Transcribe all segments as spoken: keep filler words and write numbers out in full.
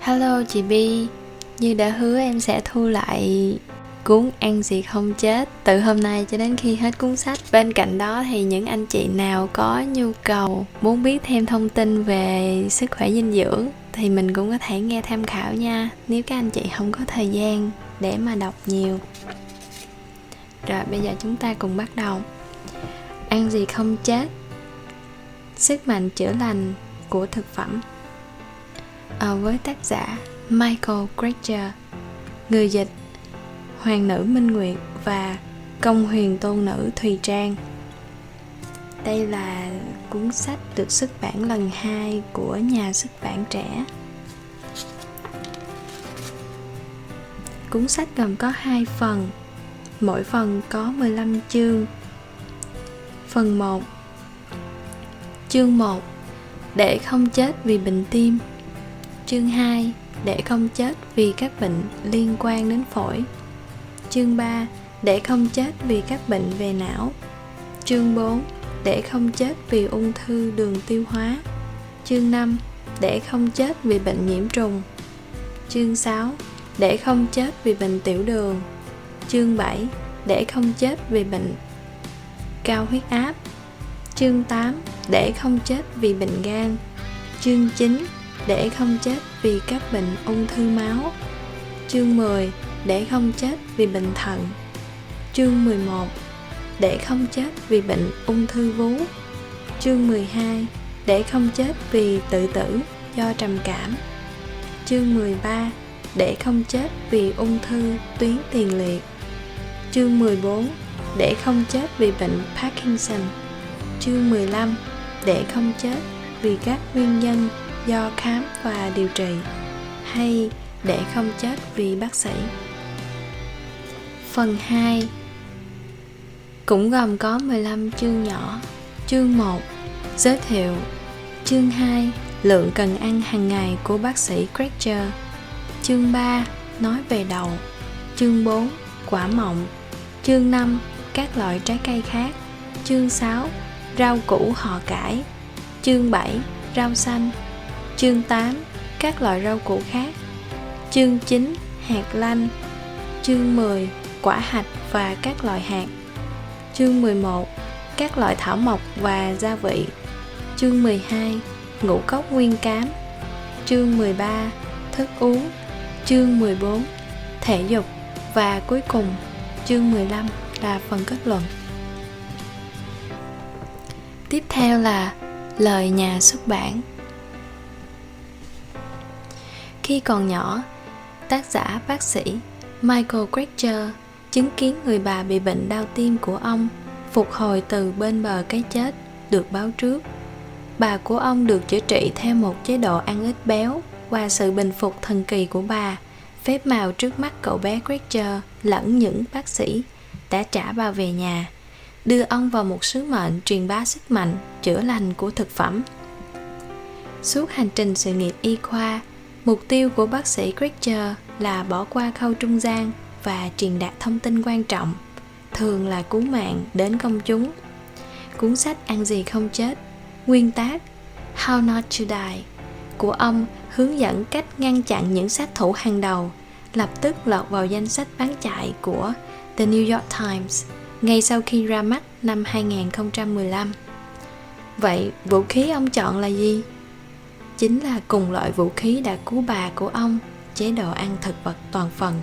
Hello chị Bi, như đã hứa em sẽ thu lại cuốn Ăn Gì Không Chết từ hôm nay cho đến khi hết cuốn sách. Bên cạnh đó thì những anh chị nào có nhu cầu muốn biết thêm thông tin về sức khỏe dinh dưỡng thì mình cũng có thể nghe tham khảo nha, nếu các anh chị không có thời gian để mà đọc nhiều. Rồi bây giờ chúng ta cùng bắt đầu. Ăn Gì Không Chết, sức mạnh chữa lành của thực phẩm. À, với tác giả Michael Greger, người dịch Hoàng nữ Minh Nguyệt và Công huyền tôn nữ Thùy Trang. Đây là cuốn sách được xuất bản lần hai của nhà xuất bản Trẻ. Cuốn sách gồm có hai phần, mỗi phần có mười lăm chương. Phần một. Chương một. Để không chết vì bệnh tim. Chương hai. Để không chết vì các bệnh liên quan đến phổi. Chương ba. Để không chết vì các bệnh về não. Chương bốn. Để không chết vì ung thư đường tiêu hóa. Chương năm. Để không chết vì bệnh nhiễm trùng. Chương sáu. Để không chết vì bệnh tiểu đường. Chương bảy. Để không chết vì bệnh cao huyết áp. Chương tám. Để không chết vì bệnh gan. Chương chín. Để không chết vì các bệnh ung thư máu. Chương mười. Để không chết vì bệnh thận. Chương mười một. Để không chết vì bệnh ung thư vú. Chương mười hai. Để không chết vì tự tử do trầm cảm. Chương mười ba. Để không chết vì ung thư tuyến tiền liệt. Chương mười bốn. Để không chết vì bệnh Parkinson. Chương mười lăm. Để không chết vì các nguyên nhân do khám và điều trị, hay để không chết vì bác sĩ. Phần hai cũng gồm có mười lăm chương nhỏ. Chương một. Giới thiệu. Chương hai. Lượng cần ăn hàng ngày của bác sĩ Greger. Chương ba. Nói về đậu. Chương bốn. Quả mọng. Chương năm. Các loại trái cây khác. Chương sáu. Rau củ họ cải. Chương bảy. Rau xanh. Chương tám. Các loại rau củ khác. Chương chín. Hạt lanh. Chương mười. Quả hạch và các loại hạt. Chương mười một. Các loại thảo mộc và gia vị. Chương mười hai. Ngũ cốc nguyên cám. Chương mười ba. Thức uống. Chương mười bốn. Thể dục. Và cuối cùng, chương mười lăm là phần kết luận. Tiếp theo là lời nhà xuất bản. Khi còn nhỏ, tác giả bác sĩ Michael Greger chứng kiến người bà bị bệnh đau tim của ông phục hồi từ bên bờ cái chết được báo trước. Bà của ông được chữa trị theo một chế độ ăn ít béo, và sự bình phục thần kỳ của bà, phép màu trước mắt cậu bé Greger lẫn những bác sĩ, đã trả bà về nhà, đưa ông vào một sứ mệnh truyền bá sức mạnh chữa lành của thực phẩm. Suốt hành trình sự nghiệp y khoa, mục tiêu của bác sĩ Greger là bỏ qua khâu trung gian và truyền đạt thông tin quan trọng, thường là cứu mạng, đến công chúng. Cuốn sách Ăn Gì Không Chết, nguyên tác How Not to Die của ông hướng dẫn cách ngăn chặn những sát thủ hàng đầu, lập tức lọt vào danh sách bán chạy của The New York Times ngay sau khi ra mắt năm hai không một lăm. Vậy vũ khí ông chọn là gì? Chính là cùng loại vũ khí đã cứu bà của ông, chế độ ăn thực vật toàn phần.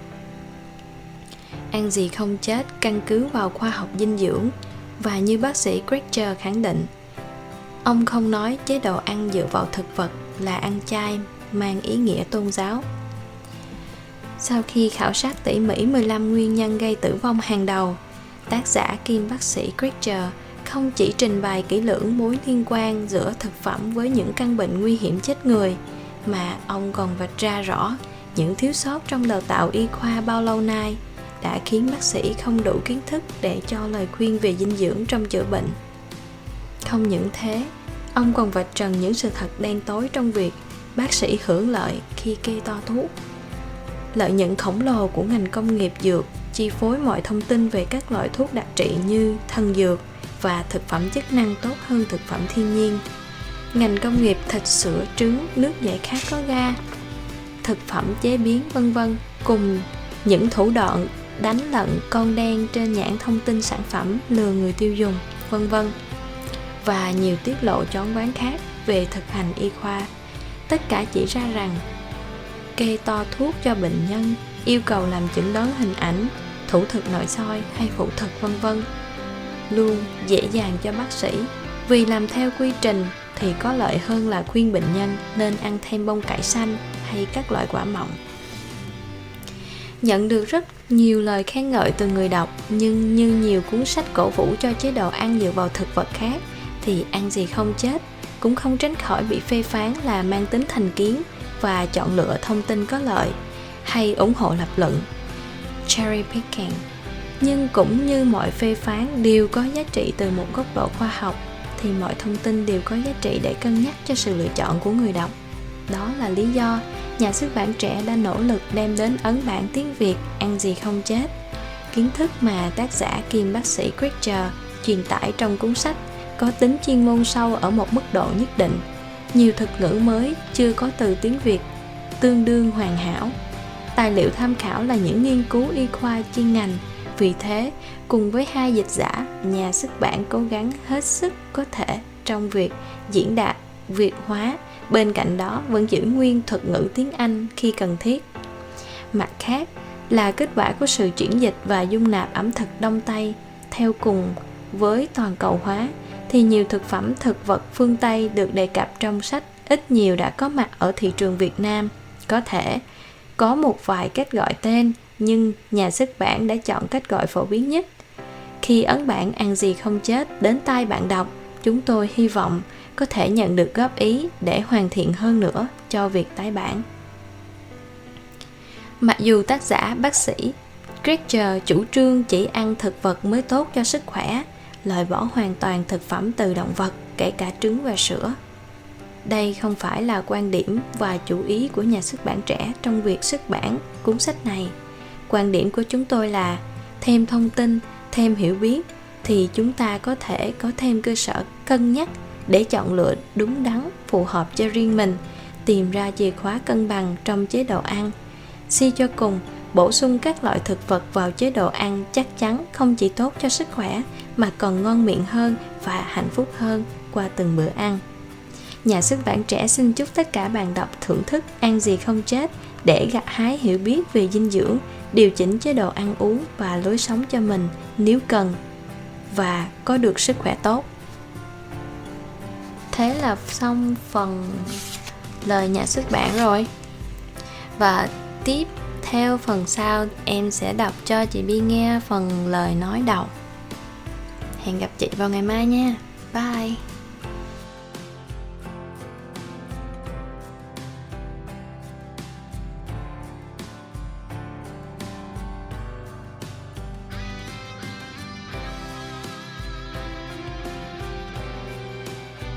Ăn Gì Không Chết căn cứ vào khoa học dinh dưỡng, và như bác sĩ Greger khẳng định, ông không nói chế độ ăn dựa vào thực vật là ăn chay mang ý nghĩa tôn giáo. Sau khi khảo sát tỉ mỉ mười lăm nguyên nhân gây tử vong hàng đầu, tác giả kiêm bác sĩ Greger không chỉ trình bày kỹ lưỡng mối liên quan giữa thực phẩm với những căn bệnh nguy hiểm chết người, mà ông còn vạch ra rõ những thiếu sót trong đào tạo y khoa bao lâu nay đã khiến bác sĩ không đủ kiến thức để cho lời khuyên về dinh dưỡng trong chữa bệnh. Không những thế, ông còn vạch trần những sự thật đen tối trong việc bác sĩ hưởng lợi khi kê toa thuốc. Lợi nhuận khổng lồ của ngành công nghiệp dược chi phối mọi thông tin về các loại thuốc đặc trị như thần dược và thực phẩm chức năng tốt hơn thực phẩm thiên nhiên. Ngành công nghiệp thịt, sữa, trứng, nước giải khát có ga thực phẩm chế biến vân vân, cùng những thủ đoạn đánh lận con đen trên nhãn thông tin sản phẩm lừa người tiêu dùng vân vân, và nhiều tiết lộ choáng váng khác về thực hành y khoa. Tất cả chỉ ra rằng kê to thuốc cho bệnh nhân, yêu cầu làm chẩn đoán hình ảnh, thủ thuật nội soi hay phẫu thuật vân vân luôn dễ dàng cho bác sĩ, vì làm theo quy trình thì có lợi hơn là khuyên bệnh nhân nên ăn thêm bông cải xanh hay các loại quả mọng. Nhận được rất nhiều lời khen ngợi từ người đọc, nhưng như nhiều cuốn sách cổ vũ cho chế độ ăn dựa vào thực vật khác thì ăn gì không chết cũng không tránh khỏi bị phê phán là mang tính thành kiến và chọn lựa thông tin có lợi hay ủng hộ lập luận, cherry picking. Nhưng cũng như mọi phê phán đều có giá trị từ một góc độ khoa học, thì mọi thông tin đều có giá trị để cân nhắc cho sự lựa chọn của người đọc. Đó là lý do nhà xuất bản trẻ đã nỗ lực đem đến ấn bản tiếng Việt Ăn gì không chết. Kiến thức mà tác giả kiêm bác sĩ Greger truyền tải trong cuốn sách có tính chuyên môn sâu ở một mức độ nhất định. Nhiều thuật ngữ mới chưa có từ tiếng Việt tương đương hoàn hảo. Tài liệu tham khảo là những nghiên cứu y khoa chuyên ngành. Vì thế, cùng với hai dịch giả, nhà xuất bản cố gắng hết sức có thể trong việc diễn đạt Việt hóa, bên cạnh đó vẫn giữ nguyên thuật ngữ tiếng Anh khi cần thiết. Mặt khác là kết quả của sự chuyển dịch và dung nạp ẩm thực Đông Tây. Theo cùng với toàn cầu hóa, thì nhiều thực phẩm thực vật phương Tây được đề cập trong sách ít nhiều đã có mặt ở thị trường Việt Nam. Có thể có một vài cách gọi tên, nhưng nhà xuất bản đã chọn cách gọi phổ biến nhất. Khi ấn bản Ăn gì không chết đến tai bạn đọc, chúng tôi hy vọng có thể nhận được góp ý để hoàn thiện hơn nữa cho việc tái bản. Mặc dù tác giả bác sĩ Greger chủ trương chỉ ăn thực vật mới tốt cho sức khỏe, loại bỏ hoàn toàn thực phẩm từ động vật, kể cả trứng và sữa. Đây không phải là quan điểm và chủ ý của nhà xuất bản trẻ trong việc xuất bản cuốn sách này. Quan điểm của chúng tôi là thêm thông tin, thêm hiểu biết thì chúng ta có thể có thêm cơ sở cân nhắc để chọn lựa đúng đắn, phù hợp cho riêng mình, tìm ra chìa khóa cân bằng trong chế độ ăn. Suy cho cùng, bổ sung các loại thực vật vào chế độ ăn chắc chắn không chỉ tốt cho sức khỏe mà còn ngon miệng hơn và hạnh phúc hơn qua từng bữa ăn. Nhà xuất bản trẻ xin chúc tất cả bạn đọc thưởng thức Ăn gì không chết để gặt hái hiểu biết về dinh dưỡng, điều chỉnh chế độ ăn uống và lối sống cho mình nếu cần, và có được sức khỏe tốt. Thế là xong phần lời nhà xuất bản rồi. Và tiếp theo phần sau em sẽ đọc cho chị Bi nghe phần lời nói đầu. Hẹn gặp chị vào ngày mai nha. Bye.